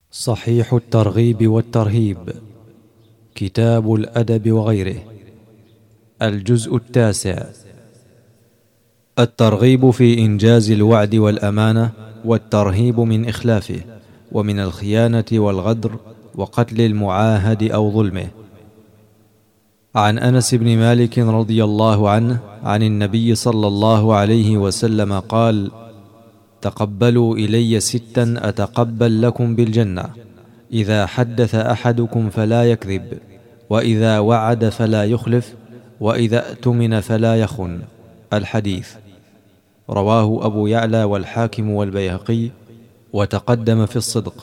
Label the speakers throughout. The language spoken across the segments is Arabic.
Speaker 1: صحيح الترغيب والترهيب، كتاب الأدب وغيره، الجزء 9. الترغيب في إنجاز الوعد والأمانة، والترهيب من إخلافه، ومن الخيانة والغدر، وقتل المعاهد أو ظلمه. عن أنس بن مالك رضي الله عنه عن النبي صلى الله عليه وسلم قال: تقبلوا إلي 6 أتقبل لكم بالجنة: إذا حدث أحدكم فلا يكذب، وإذا وعد فلا يخلف، وإذا اؤتمن فلا يخن. الحديث رواه أبو يعلى والحاكم والبيهقي، وتقدم في الصدق.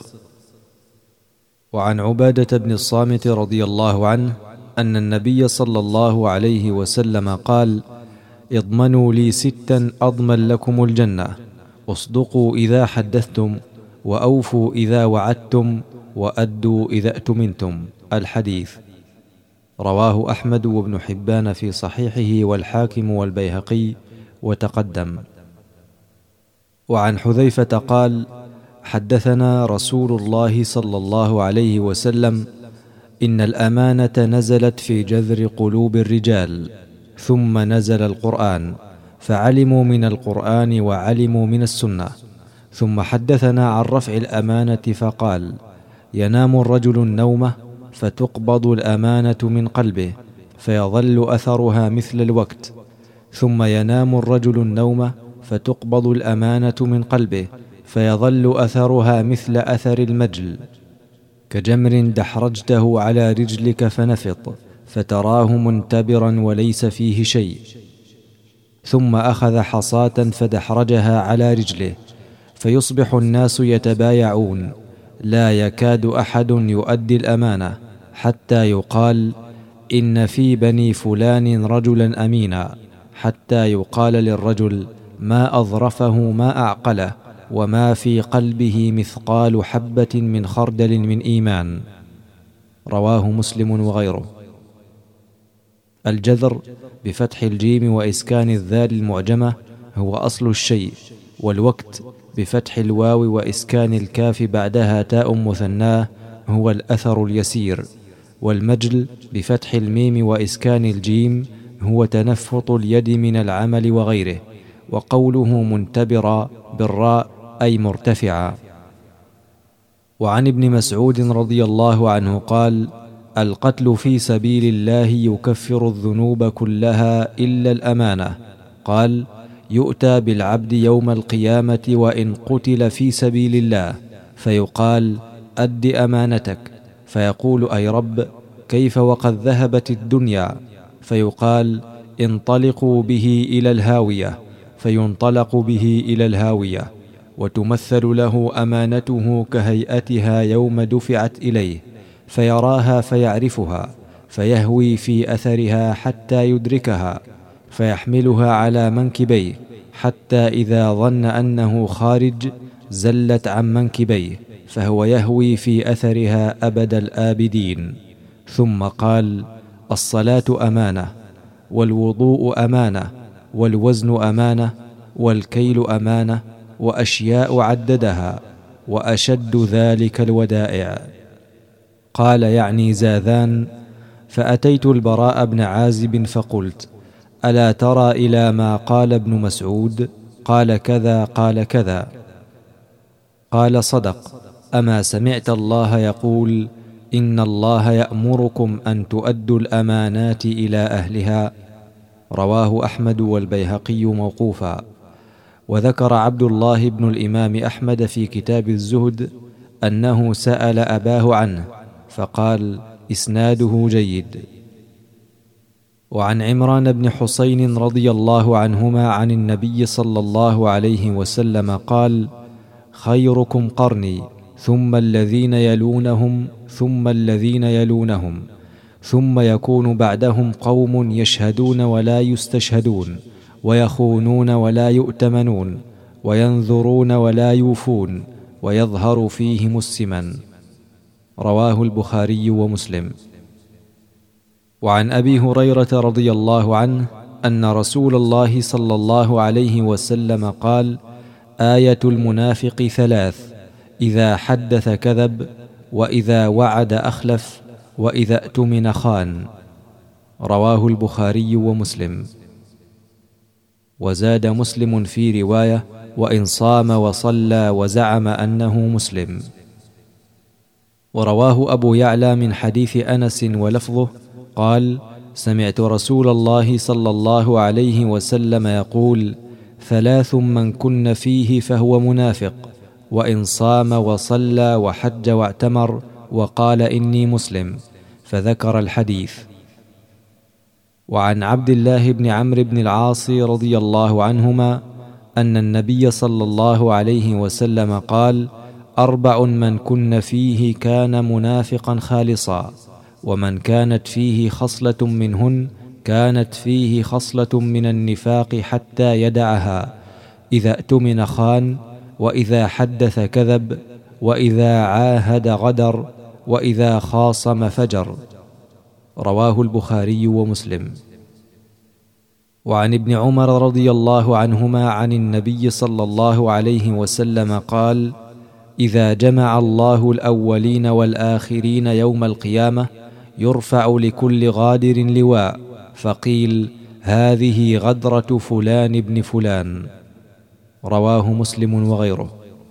Speaker 1: وعن عبادة بن الصامت رضي الله عنه أن النبي صلى الله عليه وسلم قال: اضمنوا لي 6 أضمن لكم الجنة: اصدقوا إذا حدثتم، وأوفوا إذا وعدتم، وأدوا إذا اؤتمنتم. الحديث رواه أحمد وابن حبان في صحيحه، والحاكم والبيهقي، وتقدم. وعن حذيفة قال: حدثنا رسول الله صلى الله عليه وسلم: إن الأمانة نزلت في جذر قلوب الرجال، ثم نزل القرآن، فعلموا من القرآن وعلموا من السنة. ثم حدثنا عن رفع الأمانة فقال: ينام الرجل النومة فتقبض الأمانة من قلبه فيظل أثرها مثل الوقت، ثم ينام الرجل النومة فتقبض الأمانة من قلبه فيظل أثرها مثل أثر المجل، كجمر دحرجته على رجلك فنفط فتراه منتبرا وليس فيه شيء، ثم أخذ حصاة فدحرجها على رجله، فيصبح الناس يتبايعون، لا يكاد أحد يؤدي الأمانة، حتى يقال: إن في بني فلان رجلا أمينا، حتى يقال للرجل: ما أظرفه ما أعقله، وما في قلبه مثقال حبة من خردل من إيمان. رواه مسلم وغيره. الجذر بفتح الجيم وإسكان الذال المعجمة هو أصل الشيء، والوقت بفتح الواو وإسكان الكاف بعدها تاء مثناه هو الأثر اليسير، والمجل بفتح الميم وإسكان الجيم هو تنفط اليد من العمل وغيره، وقوله منتبرا بالراء أي مرتفعا. وعن ابن مسعود رضي الله عنه قال: القتل في سبيل الله يكفر الذنوب كلها إلا الأمانة. قال: يؤتى بالعبد يوم القيامة وإن قتل في سبيل الله، فيقال: أد أمانتك، فيقول: أي رب، كيف وقد ذهبت الدنيا؟ فيقال: انطلقوا به إلى الهاوية، فينطلق به إلى الهاوية، وتمثل له أمانته كهيئتها يوم دفعت إليه، فيراها فيعرفها، فيهوي في أثرها حتى يدركها، فيحملها على منكبيه، حتى إذا ظن أنه خارج زلت عن منكبيه، فهو يهوي في أثرها أبد الآبدين. ثم قال: الصلاة أمانة، والوضوء أمانة، والوزن أمانة، والكيل أمانة، وأشياء عددها، وأشد ذلك الودائع. قال: يعني زاذان. فأتيت البراء بن عازب فقلت: ألا ترى إلى ما قال ابن مسعود؟ قال: كذا قال كذا. قال: صدق. أما سمعت الله يقول: إن الله يأمركم أن تؤدوا الأمانات إلى أهلها؟ رواه أحمد والبيهقي موقوفا. وذكر عبد الله بن الإمام أحمد في كتاب الزهد أنه سأل أباه عنه، فقال: إسناده جيد. وعن عمران بن حسين رضي الله عنهما عن النبي صلى الله عليه وسلم قال: خيركم قرني، ثم الذين يلونهم، ثم الذين يلونهم، ثم يكون بعدهم قوم يشهدون ولا يستشهدون، ويخونون ولا يؤتمنون، وينذرون ولا يوفون، ويظهر فيهم السمن. رواه البخاري ومسلم. وعن أبي هريرة رضي الله عنه أن رسول الله صلى الله عليه وسلم قال: آية المنافق 3: إذا حدث كذب، وإذا وعد أخلف، وإذا اؤتمن خان. رواه البخاري ومسلم. وزاد مسلم في رواية: وإن صام وصلى وزعم أنه مسلم. ورواه أبو يعلى من حديث أنس ولفظه قال: سمعت رسول الله صلى الله عليه وسلم يقول: 3 من كن فيه فهو منافق: وإن صام وصلى وحج واعتمر وقال إني مسلم، فذكر الحديث. وعن عبد الله بن عمرو بن العاص رضي الله عنهما أن النبي صلى الله عليه وسلم قال: 4 من كن فيه كان منافقا خالصا، ومن كانت فيه خصلة منهن كانت فيه خصلة من النفاق حتى يدعها: إذا اؤتمن خان، وإذا حدث كذب، وإذا عاهد غدر، وإذا خاصم فجر. رواه البخاري ومسلم. وعن ابن عمر رضي الله عنهما عن النبي صلى الله عليه وسلم قال: إذا جمع الله الأولين والآخرين يوم القيامة يرفع لكل غادر لواء، فقيل: هذه غدرة فلان بن فلان. رواه مسلم وغيره.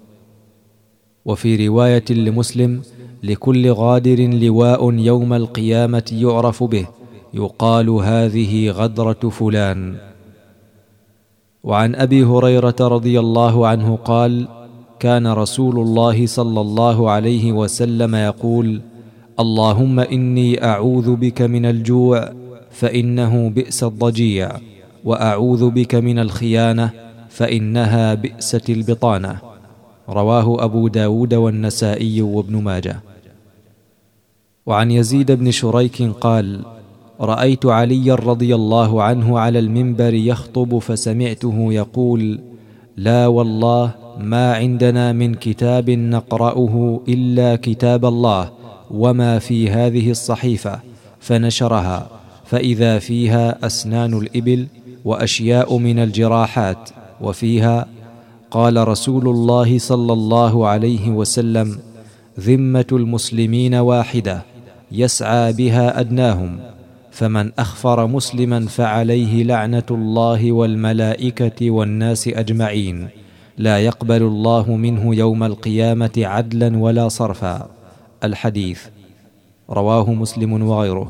Speaker 1: وفي رواية لمسلم: لكل غادر لواء يوم القيامة يعرف به، يقال: هذه غدرة فلان. وعن أبي هريرة رضي الله عنه قال: كان رسول الله صلى الله عليه وسلم يقول: اللهم إني أعوذ بك من الجوع فإنه بئس الضجيع، وأعوذ بك من الخيانة فإنها بئست البطانة. رواه أبو داود والنسائي وابن ماجه. وعن يزيد بن شريك قال: رأيت علي رضي الله عنه على المنبر يخطب، فسمعته يقول: لا والله ما عندنا من كتاب نقرأه إلا كتاب الله وما في هذه الصحيفة، فنشرها، فإذا فيها أسنان الإبل وأشياء من الجراحات، وفيها: قال رسول الله صلى الله عليه وسلم: ذمة المسلمين واحدة يسعى بها أدناهم، فمن أخفر مسلما فعليه لعنة الله والملائكة والناس أجمعين، لا يقبل الله منه يوم القيامة عدلا ولا صرفا. الحديث. رواه مسلم وغيره.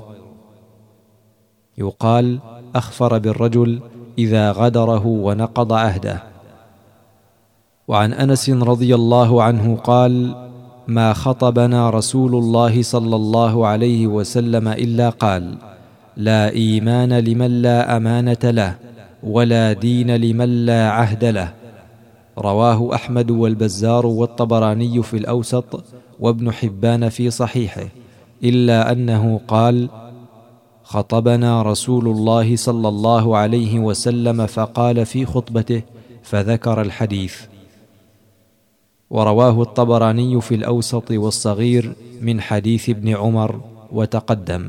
Speaker 1: يقال: أخفر بالرجل إذا غدره ونقض عهده. وعن أنس رضي الله عنه قال: ما خطبنا رسول الله صلى الله عليه وسلم إلا قال: لا إيمان لمن لا أمانة له، ولا دين لمن لا عهد له. رواه أحمد والبزار والطبراني في الأوسط، وابن حبان في صحيحه، إلا أنه قال: خطبنا رسول الله صلى الله عليه وسلم فقال في خطبته، فذكر الحديث. ورواه الطبراني في الأوسط والصغير من حديث ابن عمر وتقدم.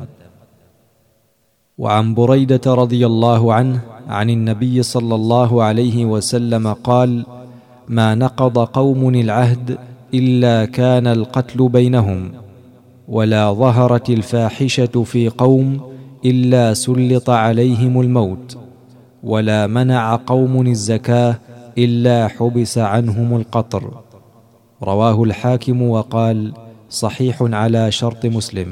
Speaker 1: وعن بريدة رضي الله عنه عن النبي صلى الله عليه وسلم قال: ما نقض قوم العهد إلا كان القتل بينهم، ولا ظهرت الفاحشة في قوم إلا سلط عليهم الموت، ولا منع قوم الزكاة إلا حبس عنهم القطر. رواه الحاكم وقال: صحيح على شرط مسلم.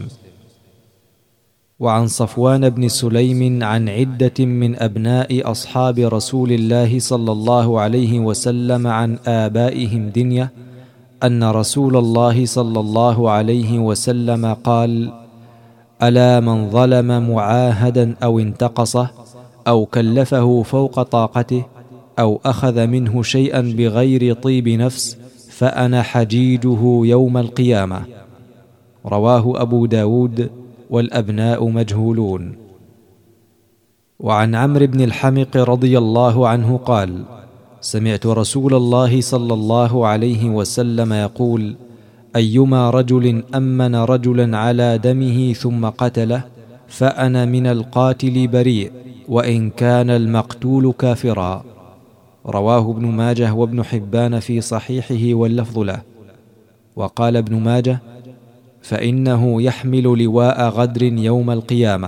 Speaker 1: وعن صفوان بن سليم عن عدة من أبناء أصحاب رسول الله صلى الله عليه وسلم عن آبائهم دنية أن رسول الله صلى الله عليه وسلم قال: ألا من ظلم معاهدا أو انتقصه أو كلفه فوق طاقته أو أخذ منه شيئا بغير طيب نفس فأنا حجيجه يوم القيامة. رواه أبو داود، والأبناء مجهولون. وعن عمرو بن الحمق رضي الله عنه قال: سمعت رسول الله صلى الله عليه وسلم يقول: أيما رجل أمن رجلا على دمه ثم قتله فأنا من القاتل بريء، وإن كان المقتول كافرا. رواه ابن ماجه وابن حبان في صحيحه واللفظ له. وقال ابن ماجه: فإنه يحمل لواء غدر يوم القيامة.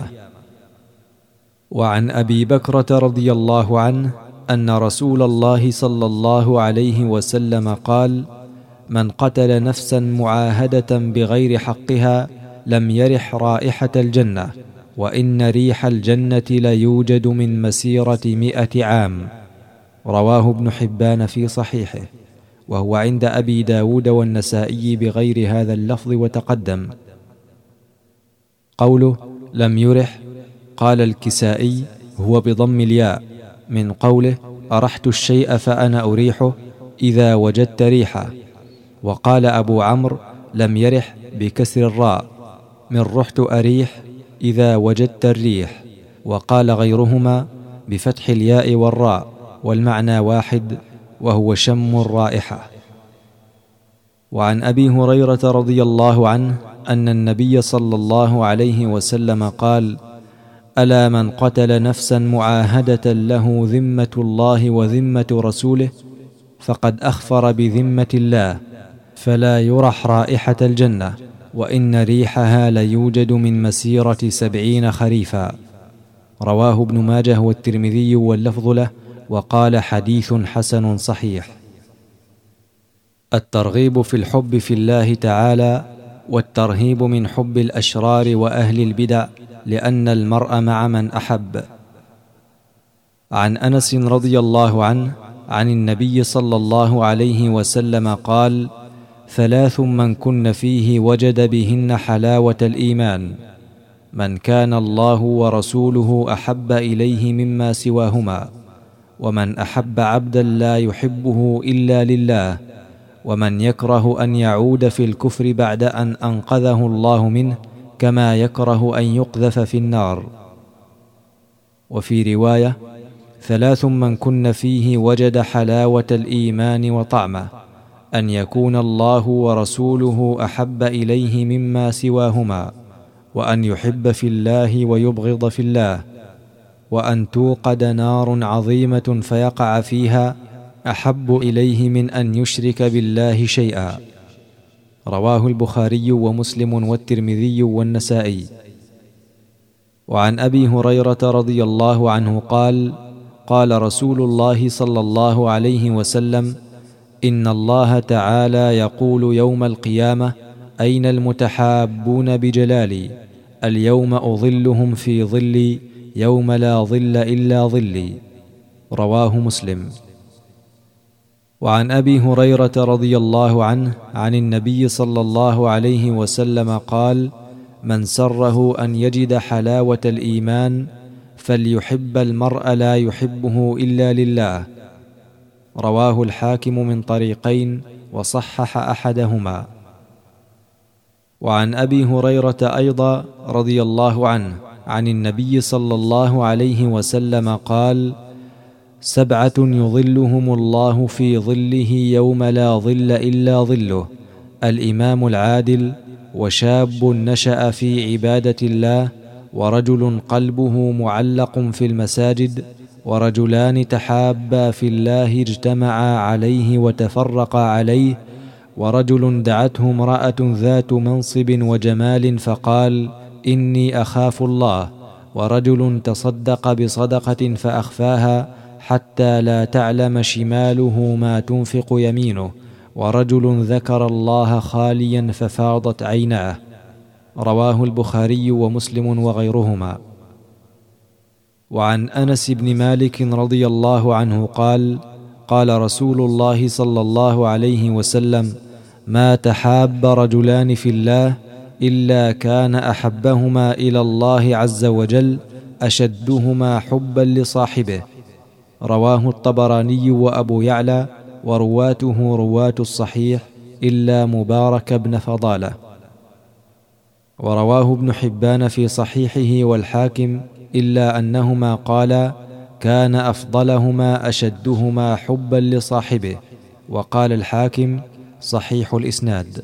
Speaker 1: وعن أبي بكرة رضي الله عنه أن رسول الله صلى الله عليه وسلم قال: من قتل نفسا معاهدة بغير حقها لم يرح رائحة الجنة، وإن ريح الجنة ليوجد من مسيرة 100 عام. رواه ابن حبان في صحيحه، وهو عند أبي داود والنسائي بغير هذا اللفظ وتقدم. قوله لم يرح، قال الكسائي: هو بضم الياء، من قوله: أرحت الشيء فأنا أريحه إذا وجدت ريحه. وقال أبو عمرو: لم يرح بكسر الراء، من رحت أريح إذا وجدت الريح. وقال غيرهما بفتح الياء والراء، والمعنى واحد، وهو شم الرائحة. وعن أبي هريرة رضي الله عنه أن النبي صلى الله عليه وسلم قال: ألا من قتل نفسا معاهدة له ذمة الله وذمة رسوله فقد أخفر بذمة الله، فلا يرح رائحة الجنة، وإن ريحها ليوجد من مسيرة 70 خريفا. رواه ابن ماجه والترمذي واللفظ له، وقال: حديث حسن صحيح. الترغيب في الحب في الله تعالى، والترهيب من حب الأشرار وأهل البدع، لأن المرء مع من أحب. عن أنس رضي الله عنه عن النبي صلى الله عليه وسلم قال: 3 من كن فيه وجد بهن حلاوة الإيمان: من كان الله ورسوله أحب إليه مما سواهما، ومن أحب عبدا لا يحبه إلا لله، ومن يكره أن يعود في الكفر بعد أن أنقذه الله منه، كما يكره أن يقذف في النار. وفي رواية: 3 من كن فيه وجد حلاوة الإيمان وطعمه: أن يكون الله ورسوله أحب إليه مما سواهما، وأن يحب في الله ويبغض في الله، وأن توقد نار عظيمة فيقع فيها أحب إليه من أن يشرك بالله شيئا. رواه البخاري ومسلم والترمذي والنسائي. وعن أبي هريرة رضي الله عنه قال: قال رسول الله صلى الله عليه وسلم: إن الله تعالى يقول يوم القيامة: أين المتحابون بجلالي؟ اليوم أظلهم في ظلي يوم لا ظل إلا ظلي. رواه مسلم. وعن أبي هريرة رضي الله عنه عن النبي صلى الله عليه وسلم قال: من سره أن يجد حلاوة الإيمان فليحب المرء لا يحبه إلا لله. رواه الحاكم من طريقين وصحح أحدهما. وعن أبي هريرة أيضا رضي الله عنه عن النبي صلى الله عليه وسلم قال: 7 يظلهم الله في ظله يوم لا ظل إلا ظله: الإمام العادل، وشاب نشأ في عبادة الله، ورجل قلبه معلق في المساجد، ورجلان تحابا في الله اجتمعا عليه وتفرقا عليه، ورجل دعته امرأة ذات منصب وجمال فقال: إني أخاف الله، ورجل تصدق بصدقة فأخفاها حتى لا تعلم شماله ما تنفق يمينه، ورجل ذكر الله خاليا ففاضت عيناه. رواه البخاري ومسلم وغيرهما. وعن أنس بن مالك رضي الله عنه قال: قال رسول الله صلى الله عليه وسلم: ما تحاب رجلان في الله إلا كان أحبهما إلى الله عز وجل أشدهما حبا لصاحبه. رواه الطبراني وأبو يعلى، ورواته رواة الصحيح إلا مبارك بن فضالة. ورواه ابن حبان في صحيحه والحاكم، إلا أنهما قالا: كان أفضلهما أشدهما حبا لصاحبه. وقال الحاكم: صحيح الإسناد.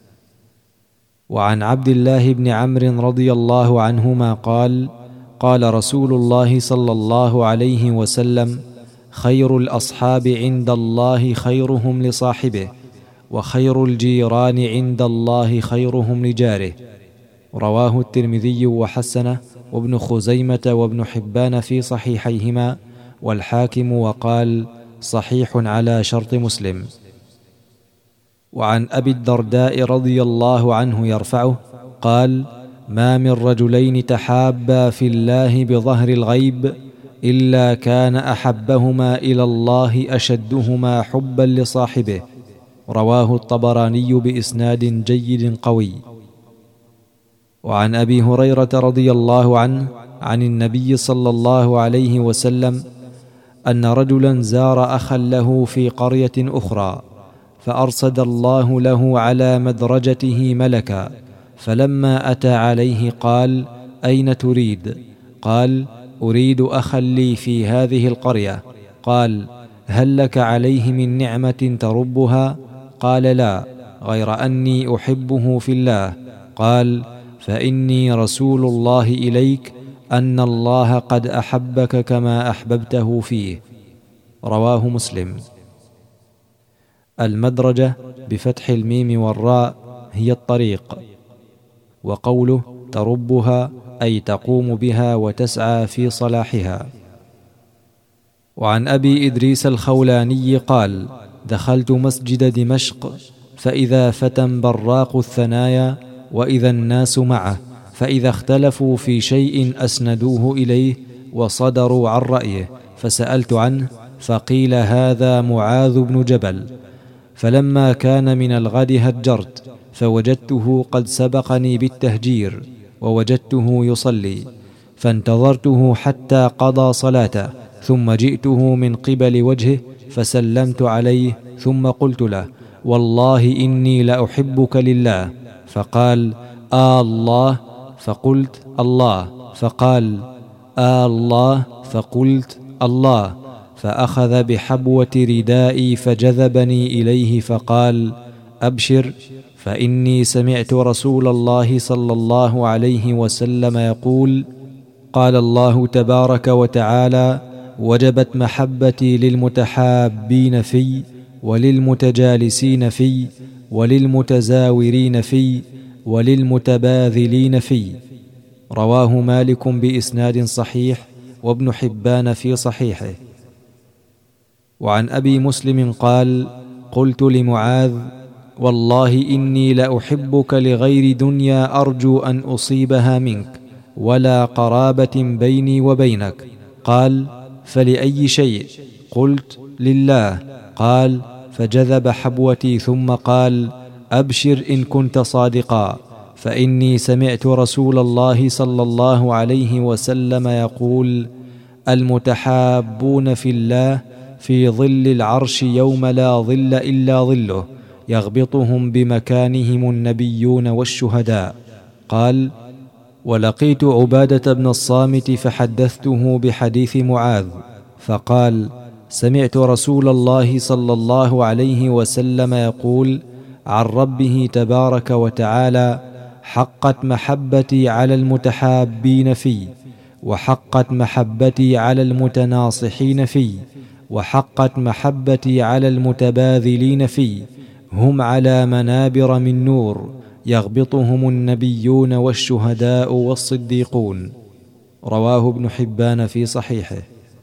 Speaker 1: وعن عبد الله بن عمرو رضي الله عنهما قال: قال رسول الله صلى الله عليه وسلم: خير الأصحاب عند الله خيرهم لصاحبه، وخير الجيران عند الله خيرهم لجاره. رواه الترمذي وحسنه، وابن خزيمة وابن حبان في صحيحيهما، والحاكم وقال صحيح على شرط مسلم. وعن أبي الدرداء رضي الله عنه يرفعه قال: ما من رجلين تحابا في الله بظهر الغيب إلا كان أحبهما إلى الله أشدهما حبا لصاحبه. رواه الطبراني بإسناد جيد قوي. وعن أبي هريرة رضي الله عنه عن النبي صلى الله عليه وسلم أن رجلا زار أخا له في قرية أخرى، فأرصد الله له على مدرجته ملكا، فلما أتى عليه قال: أين تريد؟ قال: أريد أخا لي في هذه القرية. قال: هل لك عليه من نعمة تربها؟ قال: لا، غير أني أحبه في الله. قال: فإني رسول الله إليك أن الله قد أحبك كما أحببته فيه. رواه مسلم. المدرجة بفتح الميم والراء هي الطريق، وقوله تربها أي تقوم بها وتسعى في صلاحها. وعن أبي إدريس الخولاني قال: دخلت مسجد دمشق فإذا فتى براق الثنايا وإذا الناس معه، فإذا اختلفوا في شيء أسندوه إليه وصدروا عن رأيه، فسألت عنه فقيل: هذا معاذ بن جبل. فلما كان من الغد هجرت، فوجدته قد سبقني بالتهجير، ووجدته يصلي، فانتظرته حتى قضى صلاته، ثم جئته من قبل وجهه فسلمت عليه، ثم قلت له: والله إني لأحبك لله. فقال: الله؟ فقلت: الله. فقال: الله؟ فقلت: الله. فأخذ بحبوة ردائي فجذبني إليه فقال: أبشر، فإني سمعت رسول الله صلى الله عليه وسلم يقول: قال الله تبارك وتعالى: وجبت محبتي للمتحابين في، وللمتجالسين في، وللمتزاورين في، وللمتباذلين في. رواه مالك بإسناد صحيح، وابن حبان في صحيحه. وعن أبي مسلم قال: قلت لمعاذ: والله إني لأحبك لغير دنيا أرجو أن أصيبها منك، ولا قرابة بيني وبينك. قال: فلأي شيء؟ قلت: لله. قال: فجذب حبوتي ثم قال: أبشر إن كنت صادقا، فإني سمعت رسول الله صلى الله عليه وسلم يقول: المتحابون في الله في ظل العرش يوم لا ظل إلا ظله، يغبطهم بمكانهم النبيون والشهداء. قال: ولقيت عبادة بن الصامت فحدثته بحديث معاذ، فقال: سمعت رسول الله صلى الله عليه وسلم يقول عن ربه تبارك وتعالى: حقت محبتي على المتحابين في، وحقت محبتي على المتناصحين في، وحقت محبتي على المتباذلين في، هم على منابر من نور، يغبطهم النبيون والشهداء والصديقون. رواه ابن حبان في صحيحه.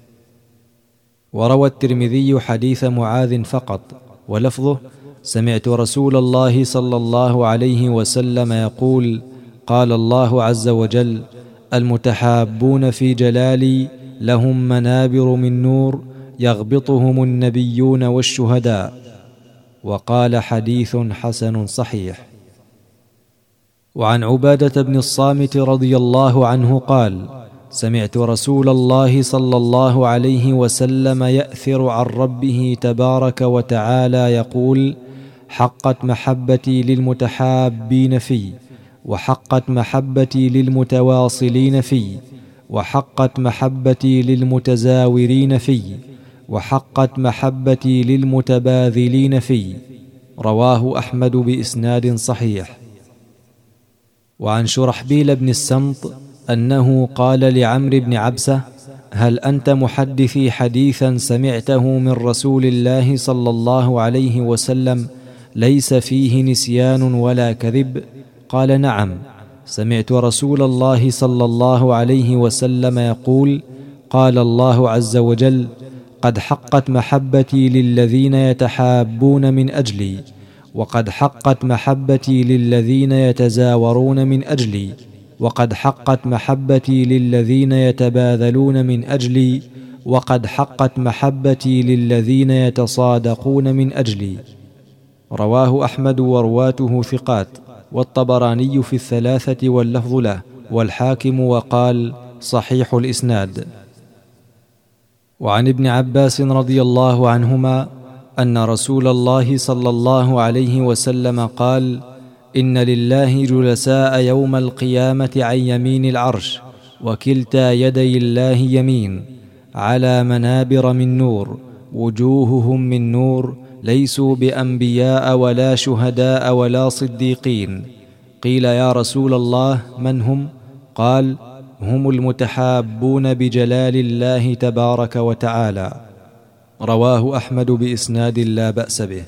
Speaker 1: وروى الترمذي حديث معاذ فقط، ولفظه: سمعت رسول الله صلى الله عليه وسلم يقول: قال الله عز وجل: المتحابون في جلالي لهم منابر من نور، يغبطهم النبيون والشهداء. وقال: حديث حسن صحيح. وعن عبادة بن الصامت رضي الله عنه قال: سمعت رسول الله صلى الله عليه وسلم يأثر عن ربه تبارك وتعالى يقول: حقت محبتي للمتحابين في، وحقت محبتي للمتواصلين في، وحقت محبتي للمتزاورين في، وحقت محبتي للمتباذلين في. رواه أحمد بإسناد صحيح. وعن شرحبيل بن السمط أنه قال لعمرو بن عبسة: هل أنت محدثي حديثا سمعته من رسول الله صلى الله عليه وسلم ليس فيه نسيان ولا كذب؟ قال: نعم، سمعت رسول الله صلى الله عليه وسلم يقول: قال الله عز وجل: قد حقت محبتي للذين يتحابون من أجلي، وقد حقت محبتي للذين يتزاورون من أجلي، وقد حقت محبتي للذين يتباذلون من أجلي، وقد حقت محبتي للذين يتصادقون من أجلي. رواه أحمد ورواته ثقات، والطبراني في الثلاثة واللفظ له، والحاكم وقال: صحيح الإسناد. وعن ابن عباس رضي الله عنهما أن رسول الله صلى الله عليه وسلم قال: إن لله جلساء يوم القيامة عن يمين العرش، وكلتا يدي الله يمين، على منابر من نور، وجوههم من نور، ليسوا بأنبياء ولا شهداء ولا صديقين. قيل: يا رسول الله، من هم؟ قال: هم المتحابون بجلال الله تبارك وتعالى. رواه أحمد بإسناد لا بأس به.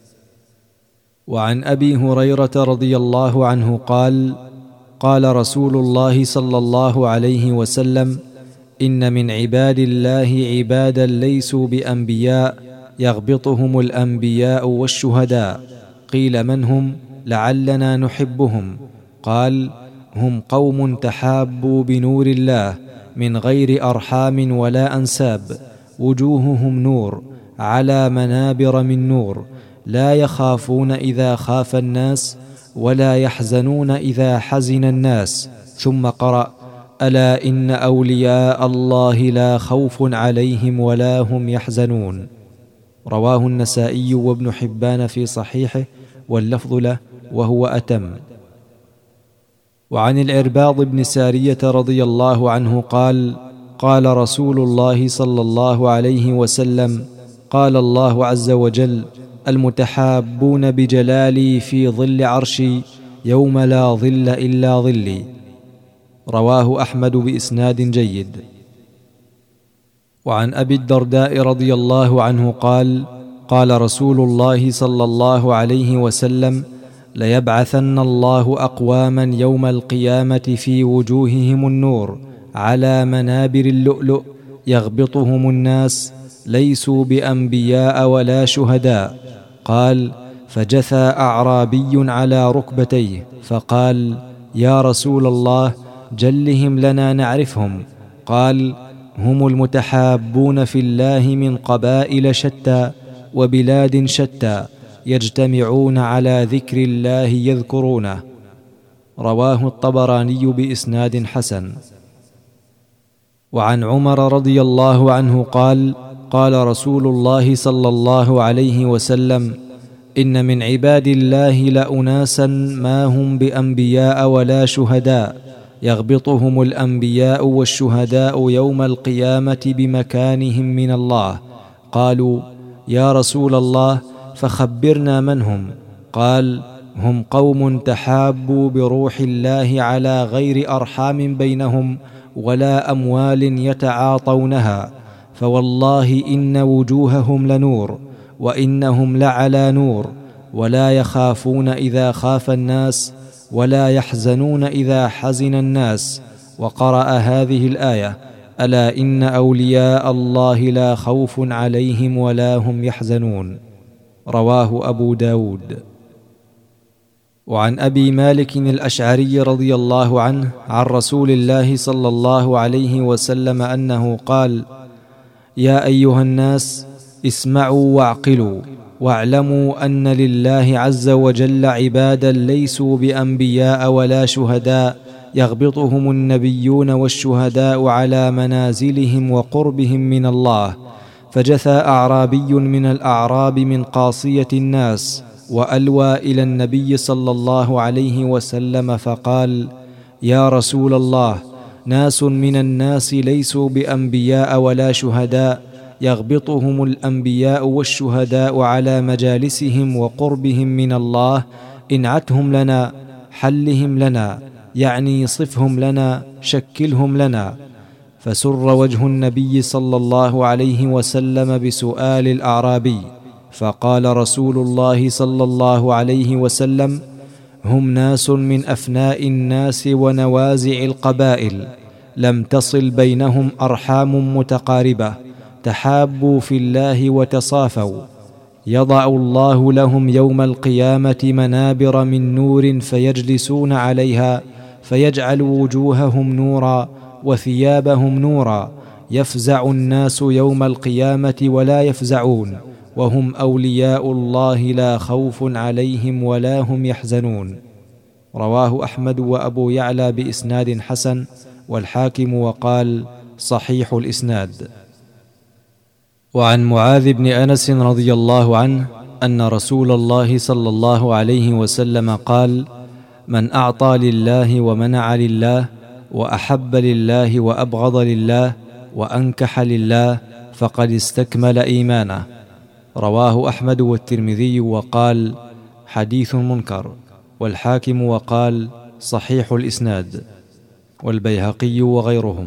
Speaker 1: وعن أبي هريرة رضي الله عنه قال: قال رسول الله صلى الله عليه وسلم: إن من عباد الله عبادا ليسوا بأنبياء، يغبطهم الأنبياء والشهداء. قيل: من هم؟ لعلنا نحبهم. قال: هم قوم تحابوا بنور الله من غير أرحام ولا أنساب، وجوههم نور، على منابر من نور، لا يخافون إذا خاف الناس، ولا يحزنون إذا حزن الناس. ثم قرأ: ألا إن أولياء الله لا خوف عليهم ولا هم يحزنون. رواه النسائي وابن حبان في صحيحه، واللفظ له، وهو أتم. وعن العرباض بن سارية رضي الله عنه قال: قال رسول الله صلى الله عليه وسلم: قال الله عز وجل: المتحابون بجلالي في ظل عرشي يوم لا ظل إلا ظلي. رواه أحمد بإسناد جيد. وعن أبي الدرداء رضي الله عنه قال: قال رسول الله صلى الله عليه وسلم: ليبعثن الله أقواما يوم القيامة في وجوههم النور، على منابر اللؤلؤ، يغبطهم الناس، ليسوا بأنبياء ولا شهداء. قال: فجثى أعرابي على ركبتيه فقال: يا رسول الله، جلهم لنا نعرفهم. قال: هم المتحابون في الله من قبائل شتى وبلاد شتى، يجتمعون على ذكر الله يذكرونه. رواه الطبراني بإسناد حسن. وعن عمر رضي الله عنه قال: قال رسول الله صلى الله عليه وسلم: إن من عباد الله لأناسا ما هم بأنبياء ولا شهداء، يغبطهم الأنبياء والشهداء يوم القيامة بمكانهم من الله. قالوا: يا رسول الله، فخبرنا من هم؟ قال: هم قوم تحابوا بروح الله على غير أرحام بينهم ولا أموال يتعاطونها، فوالله إن وجوههم لنور، وإنهم لعلى نور، ولا يخافون إذا خاف الناس، ولا يحزنون إذا حزن الناس. وقرأ هذه الآية: ألا إن أولياء الله لا خوف عليهم ولا هم يحزنون. رواه أبو داود. وعن أبي مالك الأشعري رضي الله عنه عن رسول الله صلى الله عليه وسلم أنه قال: يا أيها الناس، اسمعوا واعقلوا، واعلموا أن لله عز وجل عبادا ليسوا بأنبياء ولا شهداء، يغبطهم النبيون والشهداء على منازلهم وقربهم من الله. فجثى أعرابي من الأعراب من قاصية الناس، وألوى إلى النبي صلى الله عليه وسلم فقال: يا رسول الله، ناس من الناس ليسوا بأنبياء ولا شهداء، يغبطهم الأنبياء والشهداء على مجالسهم وقربهم من الله، انعتهم لنا، حلهم لنا، يعني صفهم لنا، شكلهم لنا. فسر وجه النبي صلى الله عليه وسلم بسؤال الأعرابي، فقال رسول الله صلى الله عليه وسلم: هم ناس من أفناء الناس ونوازع القبائل، لم تصل بينهم أرحام متقاربة، تحابوا في الله وتصافوا، يضع الله لهم يوم القيامة منابر من نور فيجلسون عليها، فيجعل وجوههم نورا وثيابهم نورا، يفزع الناس يوم القيامة ولا يفزعون، وهم أولياء الله لا خوف عليهم ولا هم يحزنون. رواه أحمد وأبو يعلى بإسناد حسن، والحاكم وقال: صحيح الإسناد. وعن معاذ بن أنس رضي الله عنه أن رسول الله صلى الله عليه وسلم قال: من أعطى لله ومنع لله وأحب لله وأبغض لله وأنكح لله فقد استكمل إيمانه. رواه أحمد والترمذي وقال: حديث منكر. والحاكم وقال: صحيح الإسناد، والبيهقي وغيرهم.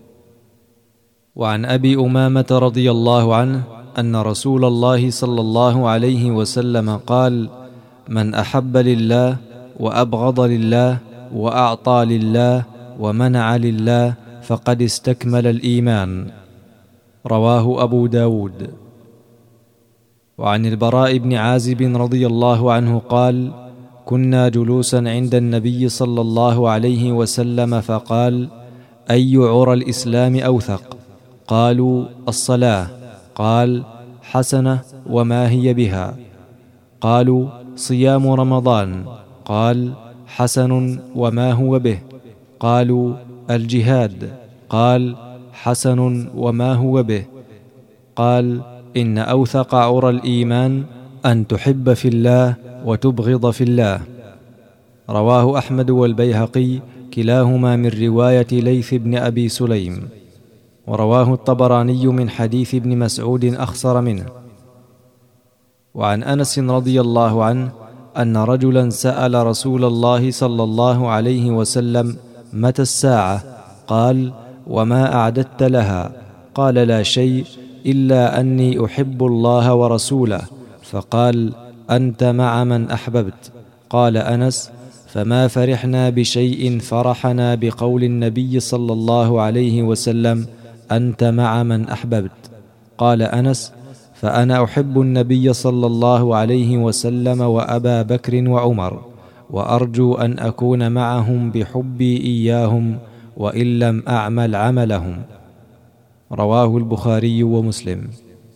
Speaker 1: وعن أبي أمامة رضي الله عنه أن رسول الله صلى الله عليه وسلم قال: من أحب لله وأبغض لله وأعطى لله ومنع لله فقد استكمل الإيمان. رواه أبو داود. وعن البراء بن عازب رضي الله عنه قال: كنا جلوسا عند النبي صلى الله عليه وسلم فقال: أي عرى الإسلام أوثق؟ قالوا: الصلاة. قال: حسنة، وما هي بها؟ قالوا: صيام رمضان. قال: حسن، وما هو به؟ قالوا: الجهاد. قال: حسن، وما هو به؟ قال: إن أوثق عرى الإيمان أن تحب في الله وتبغض في الله. رواه أحمد والبيهقي كلاهما من رواية ليث بن أبي سليم، ورواه الطبراني من حديث ابن مسعود أخصر منه. وعن أنس رضي الله عنه أن رجلا سأل رسول الله صلى الله عليه وسلم: متى الساعة؟ قال: وما أعددت لها؟ قال: لا شيء، إلا أني أحب الله ورسوله. فقال: أنت مع من أحببت. قال أنس: فما فرحنا بشيء فرحنا بقول النبي صلى الله عليه وسلم: أنت مع من أحببت. قال أنس: فأنا أحب النبي صلى الله عليه وسلم وأبا بكر وعمر، وأرجو أن أكون معهم بحبي إياهم وإن لم أعمل عملهم. رواه البخاري ومسلم.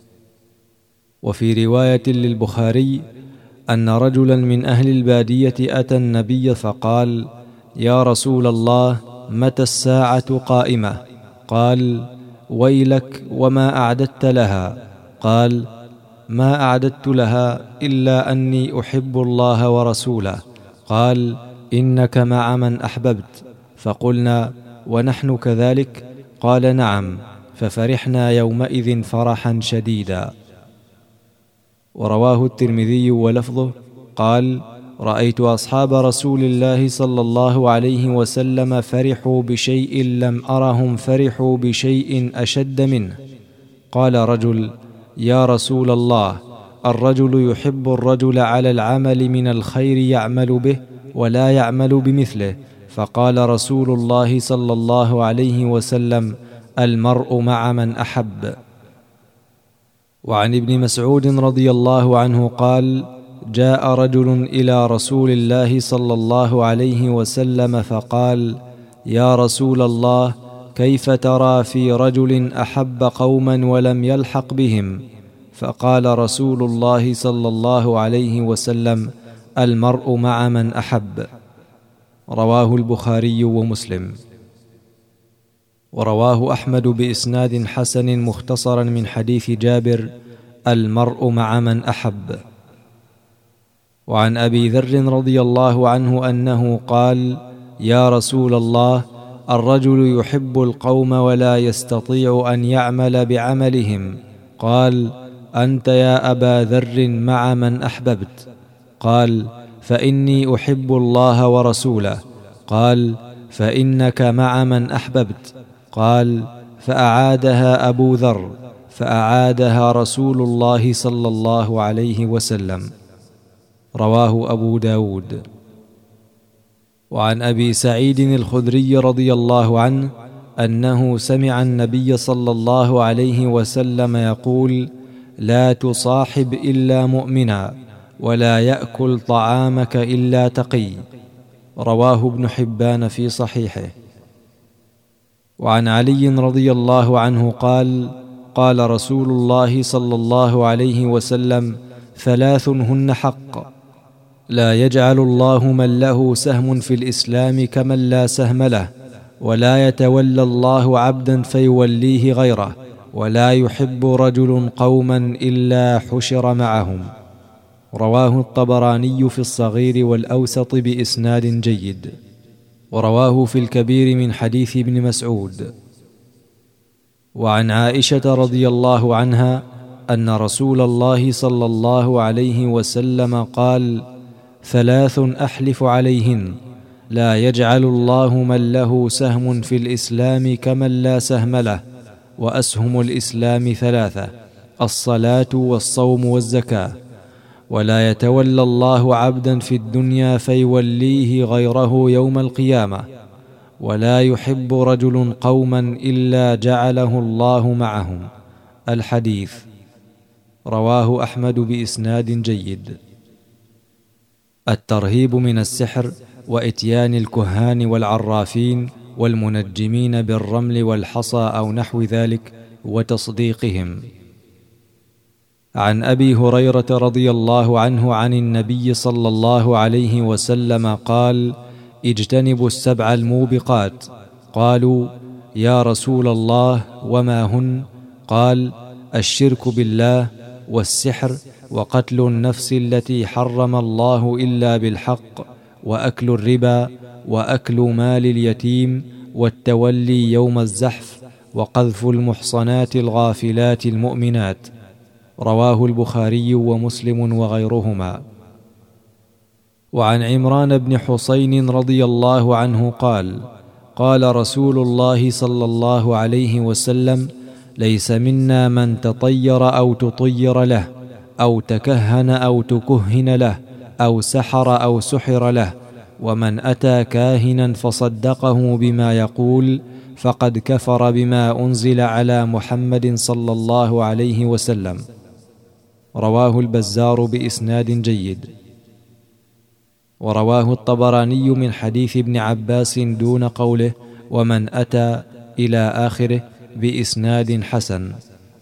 Speaker 1: وفي رواية للبخاري أن رجلا من أهل البادية أتى النبي فقال: يا رسول الله، متى الساعة قائمة؟ قال: ويلك، وما أعددت لها؟ قال: ما أعددت لها إلا أني أحب الله ورسوله. قال: إنك مع من أحببت. فقلنا: ونحن كذلك؟ قال: نعم. ففرحنا يومئذ فرحا شديدا. ورواه الترمذي ولفظه قال: رأيت أصحاب رسول الله صلى الله عليه وسلم فرحوا بشيء لم أرهم فرحوا بشيء أشد منه. قال رجل: يا رسول الله، الرجل يحب الرجل على العمل من الخير يعمل به ولا يعمل بمثله. فقال رسول الله صلى الله عليه وسلم: المرء مع من أحب. وعن ابن مسعود رضي الله عنه قال: جاء رجل إلى رسول الله صلى الله عليه وسلم فقال: يا رسول الله، كيف ترى في رجل أحب قوما ولم يلحق بهم؟ فقال رسول الله صلى الله عليه وسلم: المرء مع من أحب. رواه البخاري ومسلم. ورواه أحمد بإسناد حسن مختصرا من حديث جابر: المرء مع من أحب. وعن أبي ذر رضي الله عنه أنه قال: يا رسول الله، الرجل يحب القوم ولا يستطيع أن يعمل بعملهم. قال: أنت يا أبا ذر مع من أحببت. قال: فإني أحب الله ورسوله. قال: فإنك مع من أحببت. قال: فأعادها أبو ذر، فأعادها رسول الله صلى الله عليه وسلم. رواه أبو داود. وعن أبي سعيد الخدري رضي الله عنه أنه سمع النبي صلى الله عليه وسلم يقول: لا تصاحب إلا مؤمنا، ولا يأكل طعامك إلا تقي. رواه ابن حبان في صحيحه. وعن علي رضي الله عنه قال: قال رسول الله صلى الله عليه وسلم: ثلاث هن حق: لا يجعل الله من له سهم في الإسلام كمن لا سهم له، ولا يتولى الله عبدا فيوليه غيره، ولا يحب رجل قوما إلا حشر معهم. رواه الطبراني في الصغير والأوسط بإسناد جيد، ورواه في الكبير من حديث ابن مسعود. وعن عائشة رضي الله عنها أن رسول الله صلى الله عليه وسلم قال: ثلاث أحلف عليهن: لا يجعل الله من له سهم في الإسلام كمن لا سهم له. وأسهم الإسلام ثلاثة: الصلاة والصوم والزكاة. ولا يتولى الله عبدا في الدنيا فيوليه غيره يوم القيامة. ولا يحب رجل قوما إلا جعله الله معهم. الحديث. رواه أحمد بإسناد جيد. الترهيب من السحر وإتيان الكهان والعرافين والمنجمين بالرمل والحصى أو نحو ذلك وتصديقهم. عن أبي هريرة رضي الله عنه عن النبي صلى الله عليه وسلم قال: اجتنبوا السبع الموبقات. قالوا: يا رسول الله وما هن؟ قال: الشرك بالله، والسحر، وقتل النفس التي حرم الله إلا بالحق، وأكل الربا، وأكل مال اليتيم، والتولي يوم الزحف، وقذف المحصنات الغافلات المؤمنات. رواه البخاري ومسلم وغيرهما. وعن عمران بن حسين رضي الله عنه قال: قال رسول الله صلى الله عليه وسلم: ليس منا من تطير أو تطير له، أو تكهن أو تكهن له، أو سحر أو سحر له، ومن أتى كاهنا فصدقه بما يقول فقد كفر بما أنزل على محمد صلى الله عليه وسلم. رواه البزار بإسناد جيد. ورواه الطبراني من حديث ابن عباس دون قوله ومن أتى إلى آخره بإسناد حسن.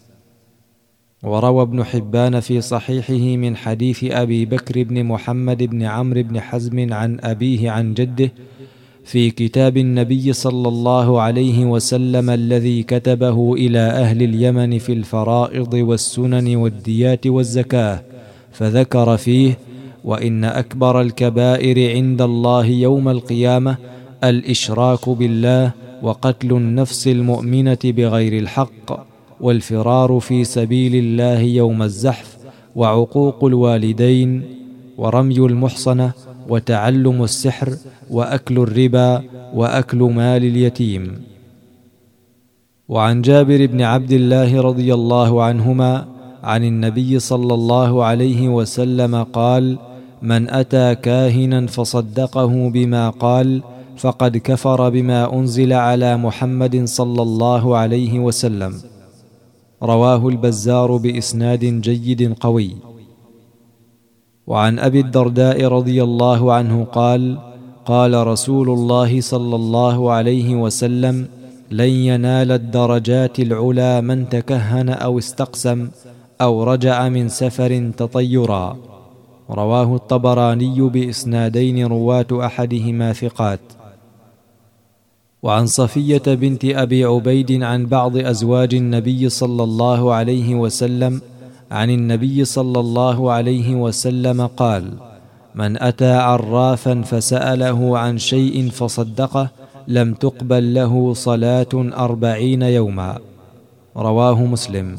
Speaker 1: وروى ابن حبان في صحيحه من حديث أبي بكر بن محمد بن عمرو بن حزم عن أبيه عن جده في كتاب النبي صلى الله عليه وسلم الذي كتبه إلى أهل اليمن في الفرائض والسنن والديات والزكاة، فذكر فيه: وإن أكبر الكبائر عند الله يوم القيامة الإشراك بالله، وقتل النفس المؤمنة بغير الحق، والفرار في سبيل الله يوم الزحف، وعقوق الوالدين، ورمي المحصنة، وتعلم السحر، وأكل الربا، وأكل مال اليتيم. وعن جابر بن عبد الله رضي الله عنهما عن النبي صلى الله عليه وسلم قال: من أتى كاهنا فصدقه بما قال فقد كفر بما أنزل على محمد صلى الله عليه وسلم. رواه البزار بإسناد جيد قوي. وعن أبي الدرداء رضي الله عنه قال: قال رسول الله صلى الله عليه وسلم: لن ينال الدرجات العلى من تكهن أو استقسم أو رجع من سفر تطيرا. رواه الطبراني بإسنادين رواة أحدهما ثقات. وعن صفية بنت أبي عبيد عن بعض أزواج النبي صلى الله عليه وسلم عن النبي صلى الله عليه وسلم قال: من أتى عرافا فسأله عن شيء فصدقه لم تقبل له صلاة 40 يوما. رواه مسلم.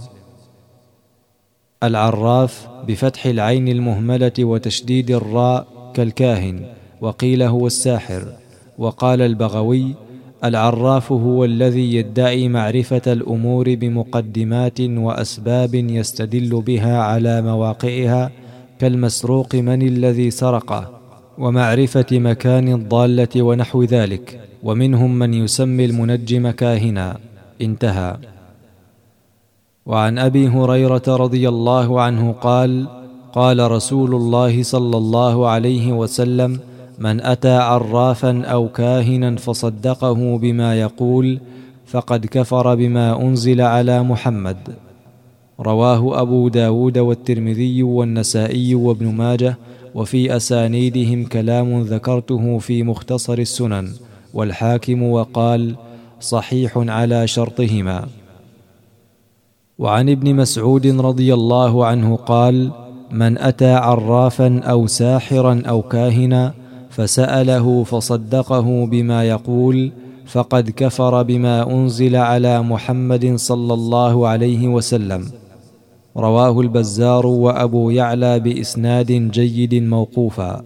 Speaker 1: العراف بفتح العين المهملة وتشديد الراء كالكاهن، وقيل هو الساحر. وقال البغوي: العراف هو الذي يدعي معرفة الأمور بمقدمات وأسباب يستدل بها على مواقعها، كالمسروق من الذي سرقه، ومعرفة مكان الضالة ونحو ذلك. ومنهم من يسمي المنجم كاهنا. انتهى. وعن أبي هريرة رضي الله عنه قال: قال رسول الله صلى الله عليه وسلم: من أتى عرافا أو كاهنا فصدقه بما يقول فقد كفر بما أنزل على محمد. رواه أبو داود والترمذي والنسائي وابن ماجه، وفي أسانيدهم كلام ذكرته في مختصر السنن، والحاكم وقال: صحيح على شرطهما. وعن ابن مسعود رضي الله عنه قال: من أتى عرافا أو ساحرا أو كاهنا فسأله فصدقه بما يقول فقد كفر بما أنزل على محمد صلى الله عليه وسلم. رواه البزار وأبو يعلى بإسناد جيد موقوفا.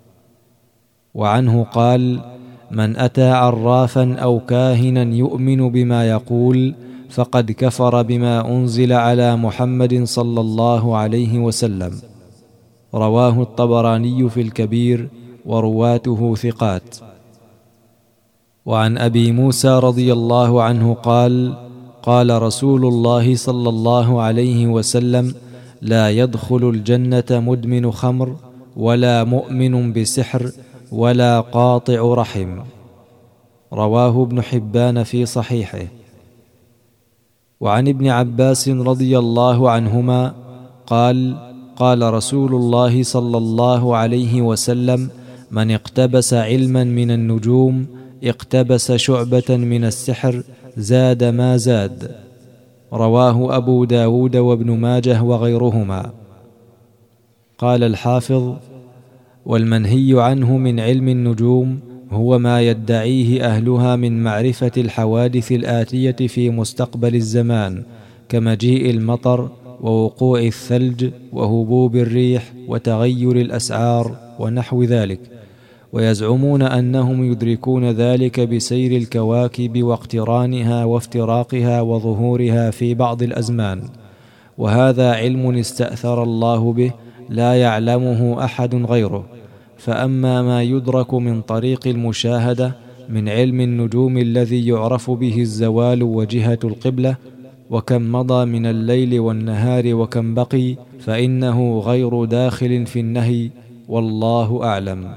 Speaker 1: وعنه قال: من أتى عرافا أو كاهنا يؤمن بما يقول فقد كفر بما أنزل على محمد صلى الله عليه وسلم. رواه الطبراني في الكبير، ورواته ثقات. وعن أبي موسى رضي الله عنه قال: قال رسول الله صلى الله عليه وسلم: لا يدخل الجنة مدمن خمر، ولا مؤمن بسحر، ولا قاطع رحم. رواه ابن حبان في صحيحه. وعن ابن عباس رضي الله عنهما قال: قال رسول الله صلى الله عليه وسلم: من اقتبس علما من النجوم اقتبس شعبة من السحر زاد ما زاد. رواه أبو داود وابن ماجه وغيرهما. قال الحافظ: والمنهي عنه من علم النجوم هو ما يدعيه أهلها من معرفة الحوادث الآتية في مستقبل الزمان، كمجيء المطر ووقوع الثلج وهبوب الريح وتغير الأسعار ونحو ذلك، ويزعمون أنهم يدركون ذلك بسير الكواكب واقترانها وافتراقها وظهورها في بعض الأزمان، وهذا علم استأثر الله به لا يعلمه أحد غيره. فأما ما يدرك من طريق المشاهدة من علم النجوم الذي يعرف به الزوال وجهة القبلة وكم مضى من الليل والنهار وكم بقي، فإنه غير داخل في النهي، والله أعلم.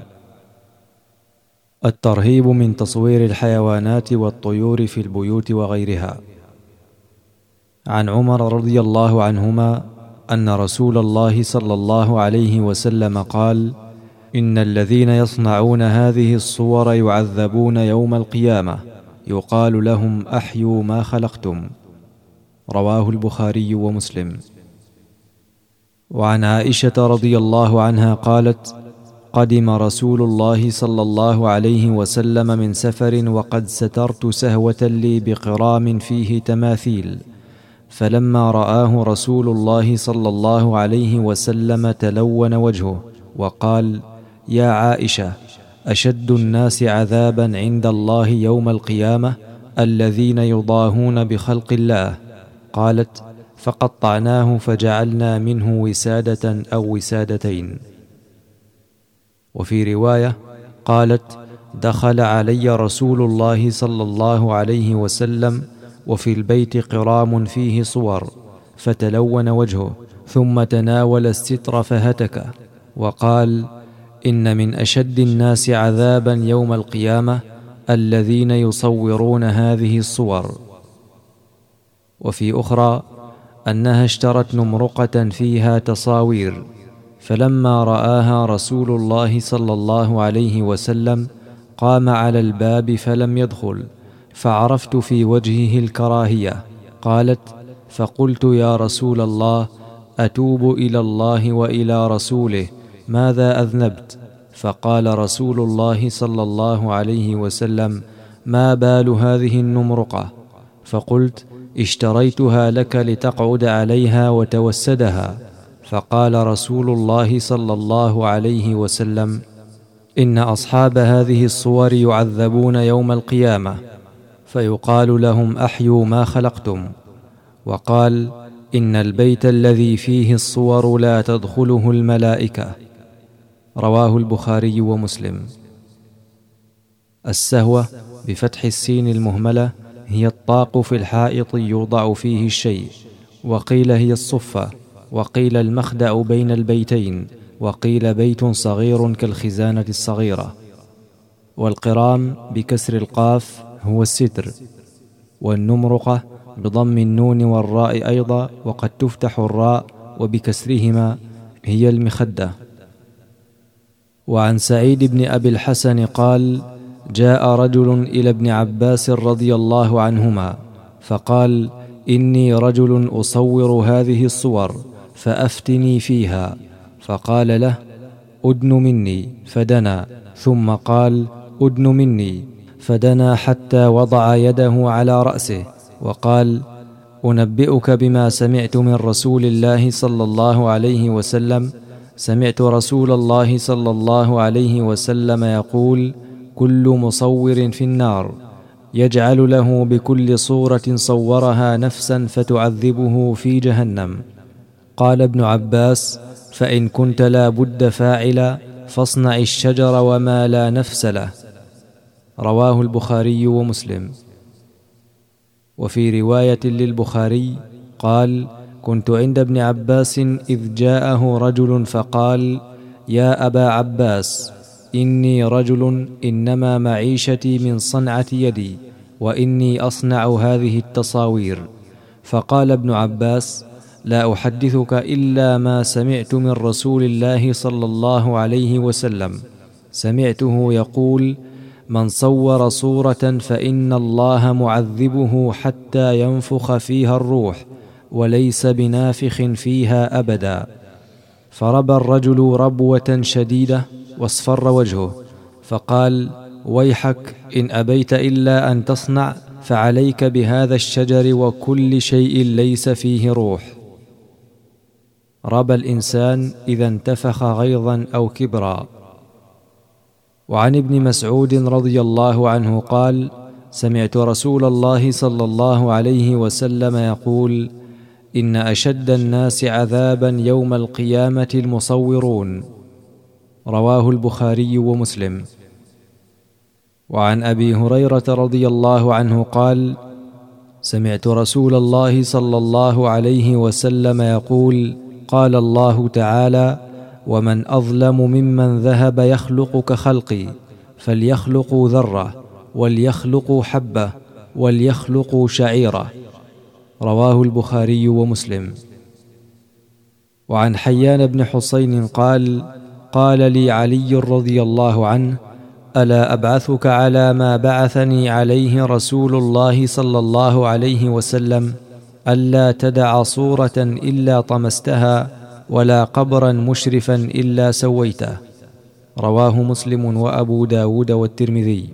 Speaker 1: الترهيب من تصوير الحيوانات والطيور في البيوت وغيرها. عن عمر رضي الله عنهما أن رسول الله صلى الله عليه وسلم قال: إن الذين يصنعون هذه الصور يعذبون يوم القيامة، يقال لهم: أحيوا ما خلقتم. رواه البخاري ومسلم. وعن عائشة رضي الله عنها قالت: قدم رسول الله صلى الله عليه وسلم من سفر وقد سترت سهوة لي بقرام فيه تماثيل، فلما رآه رسول الله صلى الله عليه وسلم تلون وجهه وقال: يا عائشة، أشد الناس عذابا عند الله يوم القيامة الذين يضاهون بخلق الله. قالت: فقطعناه فجعلنا منه وسادة أو وسادتين. وفي رواية قالت: دخل علي رسول الله صلى الله عليه وسلم وفي البيت قرام فيه صور، فتلون وجهه ثم تناول الستر فهتك وقال: إن من أشد الناس عذابا يوم القيامة الذين يصورون هذه الصور. وفي أخرى أنها اشترت نمرقة فيها تصاوير، فلما رآها رسول الله صلى الله عليه وسلم قام على الباب فلم يدخل، فعرفت في وجهه الكراهية. قالت: فقلت: يا رسول الله، أتوب إلى الله وإلى رسوله، ماذا أذنبت؟ فقال رسول الله صلى الله عليه وسلم: ما بال هذه النمرقة؟ فقلت: اشتريتها لك لتقعد عليها وتوسدها. فقال رسول الله صلى الله عليه وسلم: إن أصحاب هذه الصور يعذبون يوم القيامة، فيقال لهم: أحيوا ما خلقتم. وقال: إن البيت الذي فيه الصور لا تدخله الملائكة. رواه البخاري ومسلم. السهوة بفتح السين المهملة هي الطاق في الحائط يوضع فيه الشيء، وقيل هي الصفة، وقيل المخدأ بين البيتين، وقيل بيت صغير كالخزانة الصغيرة. والقرام بكسر القاف هو الستر. والنمرقة بضم النون والراء أيضا، وقد تفتح الراء وبكسرهما، هي المخدة. وعن سعيد بن أبي الحسن قال: جاء رجل إلى ابن عباس رضي الله عنهما فقال: إني رجل أصور هذه الصور فأفتني فيها. فقال له: أدن مني، فدنا، ثم قال: أدن مني، فدنا حتى وضع يده على رأسه وقال: أنبئك بما سمعت من رسول الله صلى الله عليه وسلم. سمعت رسول الله صلى الله عليه وسلم يقول: كل مصور في النار، يجعل له بكل صورة صورها نفسا فتعذبه في جهنم. قال ابن عباس: فإن كنت لا بد فاعلا فاصنع الشجر وما لا نفس له. رواه البخاري ومسلم. وفي رواية للبخاري قال: كنت عند ابن عباس إذ جاءه رجل فقال: يا أبا عباس، إني رجل إنما معيشتي من صنعة يدي، وإني أصنع هذه التصاوير. فقال ابن عباس: لا أحدثك إلا ما سمعت من رسول الله صلى الله عليه وسلم. سمعته يقول: من صور صورة فإن الله معذبه حتى ينفخ فيها الروح، وليس بنافخ فيها أبدا. فربى الرجل ربوة شديدة واصفر وجهه، فقال: ويحك، إن أبيت إلا أن تصنع فعليك بهذا الشجر وكل شيء ليس فيه روح. ربى الإنسان إذا انتفخ غيظا أو كبرا. وعن ابن مسعود رضي الله عنه قال: سمعت رسول الله صلى الله عليه وسلم يقول: إن أشد الناس عذابا يوم القيامة المصورون. رواه البخاري ومسلم. وعن أبي هريرة رضي الله عنه قال: سمعت رسول الله صلى الله عليه وسلم يقول: قال الله تعالى: ومن أظلم ممن ذهب يخلق كخلقي، فليخلقوا ذرة، وليخلقوا حبة، وليخلقوا شعيرة. رواه البخاري ومسلم. وعن حيان بن حسين قال: قال لي علي رضي الله عنه: ألا أبعثك على ما بعثني عليه رسول الله صلى الله عليه وسلم؟ ألا تدع صورة إلا طمستها، ولا قبرا مشرفا إلا سويته. رواه مسلم وأبو داود والترمذي.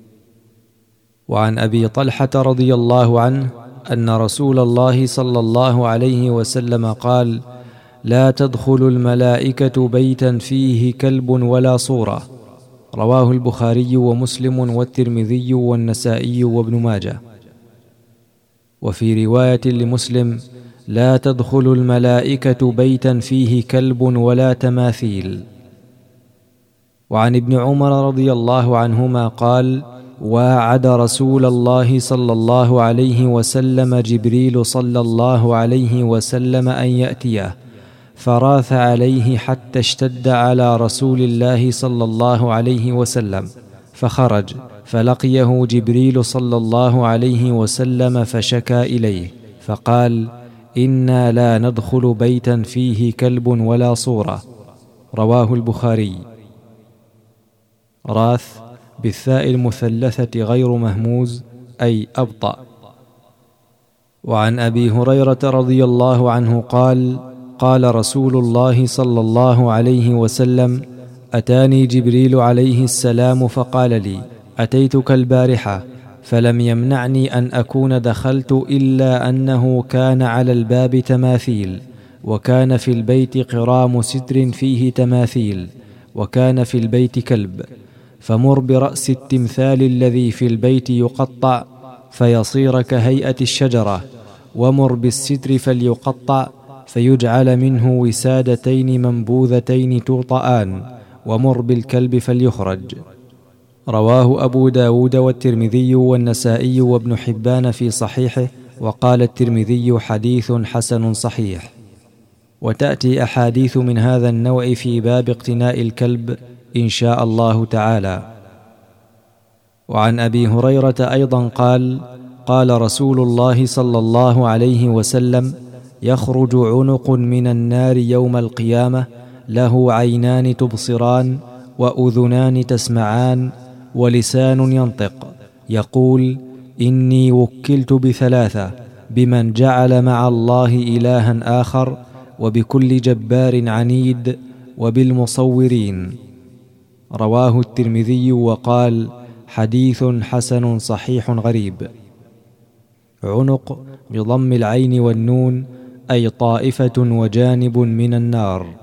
Speaker 1: وعن أبي طلحة رضي الله عنه أن رسول الله صلى الله عليه وسلم قال: لا تدخل الملائكة بيتا فيه كلب ولا صورة. رواه البخاري ومسلم والترمذي والنسائي وابن ماجه. وفي رواية لمسلم: لا تدخل الملائكة بيتا فيه كلب ولا تماثيل. وعن ابن عمر رضي الله عنهما قال: واعد رسول الله صلى الله عليه وسلم جبريل صلى الله عليه وسلم أن يأتيه، فراث عليه حتى اشتد على رسول الله صلى الله عليه وسلم، فخرج فلقيه جبريل صلى الله عليه وسلم فشكى إليه فقال: إنا لا ندخل بيتا فيه كلب ولا صورة. رواه البخاري. راث بالثاء المثلثة غير مهموز، أي أبطأ. وعن أبي هريرة رضي الله عنه قال: قال رسول الله صلى الله عليه وسلم: أتاني جبريل عليه السلام فقال لي: أتيتك البارحة فلم يمنعني أن أكون دخلت إلا أنه كان على الباب تماثيل، وكان في البيت قرام ستر فيه تماثيل، وكان في البيت كلب، فمر برأس التمثال الذي في البيت يقطع، فيصير كهيئة الشجرة، ومر بالستر فليقطع فيجعل منه وسادتين منبوذتين توطآن، ومر بالكلب فليخرج. رواه أبو داود والترمذي والنسائي وابن حبان في صحيحه، وقال الترمذي حديث حسن صحيح. وتأتي أحاديث من هذا النوع في باب اقتناء الكلب إن شاء الله تعالى. وعن أبي هريرة أيضا قال: قال رسول الله صلى الله عليه وسلم: يخرج عنق من النار يوم القيامة له عينان تبصران وأذنان تسمعان ولسان ينطق، يقول: إني وكلت بثلاثة، بمن جعل مع الله إلها آخر، وبكل جبار عنيد، وبالمصورين. رواه الترمذي وقال: حديث حسن صحيح غريب. عنق بضم العين والنون، أي طائفة وجانب من النار.